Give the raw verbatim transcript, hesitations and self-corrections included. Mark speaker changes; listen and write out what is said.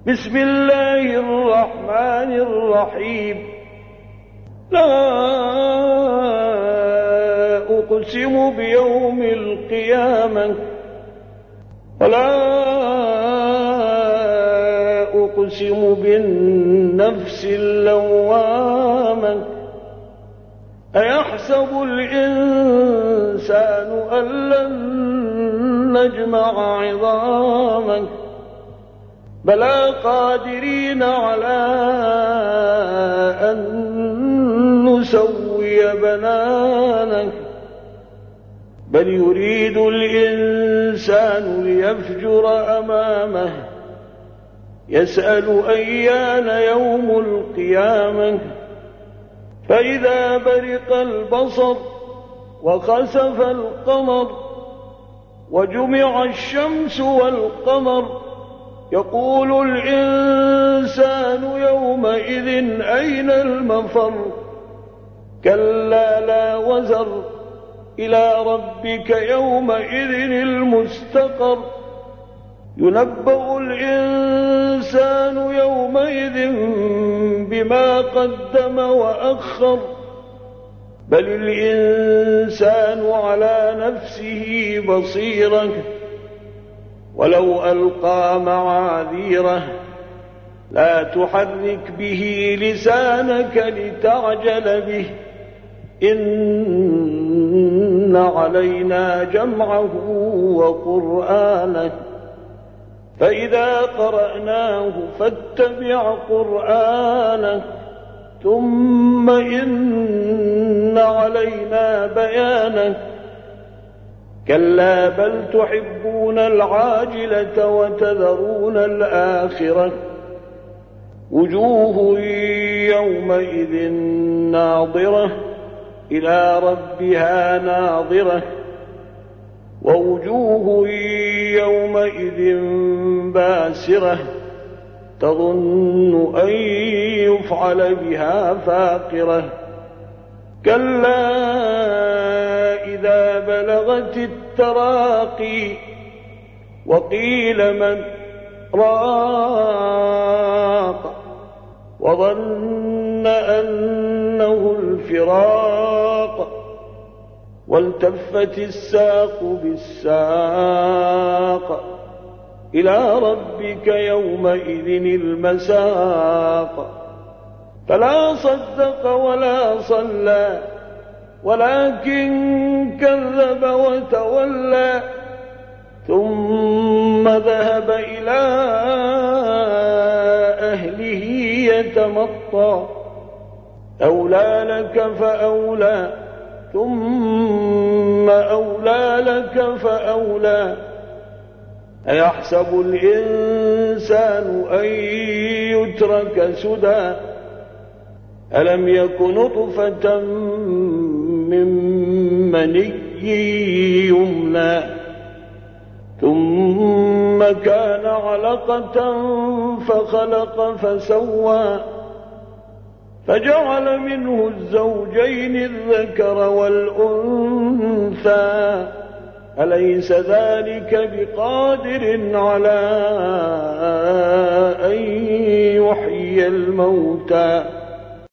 Speaker 1: بسم الله الرحمن الرحيم. لا أقسم بيوم القيامة ولا أقسم بالنفس اللوامة أيحسب الإنسان أن لن نجمع عظامه بلى قادرين على أن نسوي بنانه بل يريد الإنسان ليفجر أمامه يسأل أيان يوم القيامة فإذا برق البصر وخسف القمر وجمع الشمس والقمر يقول الإنسان يومئذ أين المفر كلا لا وزر إلى ربك يومئذ المستقر ينبأ الإنسان يومئذ بما قدم وأخر بل الإنسان على نفسه بصيرة ولو ألقى معاذيره لا تحرك به لسانك لتعجل به إن علينا جمعه وقرآنه فإذا قرأناه فاتبع قرآنه ثم إن علينا بيانه كلا بل تحبون العاجلة وتذرون الآخرة وجوه يومئذ ناظرة إلى ربها ناظرة ووجوه يومئذ باسرة تظن أن يفعل بها فاقرة كلا إذا بلغت التراقي وقيل من راق وظن أنه الفراق والتفت الساق بالساق إلى ربك يومئذ المساق فلا صدق ولا صلى ولكن كذب وتولى ثم ذهب إلى أهله يتمطى أولى لك فأولى ثم أولى لك فأولى أيحسب الإنسان أن يترك سدى ألم يك نطفة من مني يمنى ثم كان علقة فخلق فسوى فجعل منه الزوجين الذكر والأنثى أليس ذلك بقادر على أن يحيي الموتى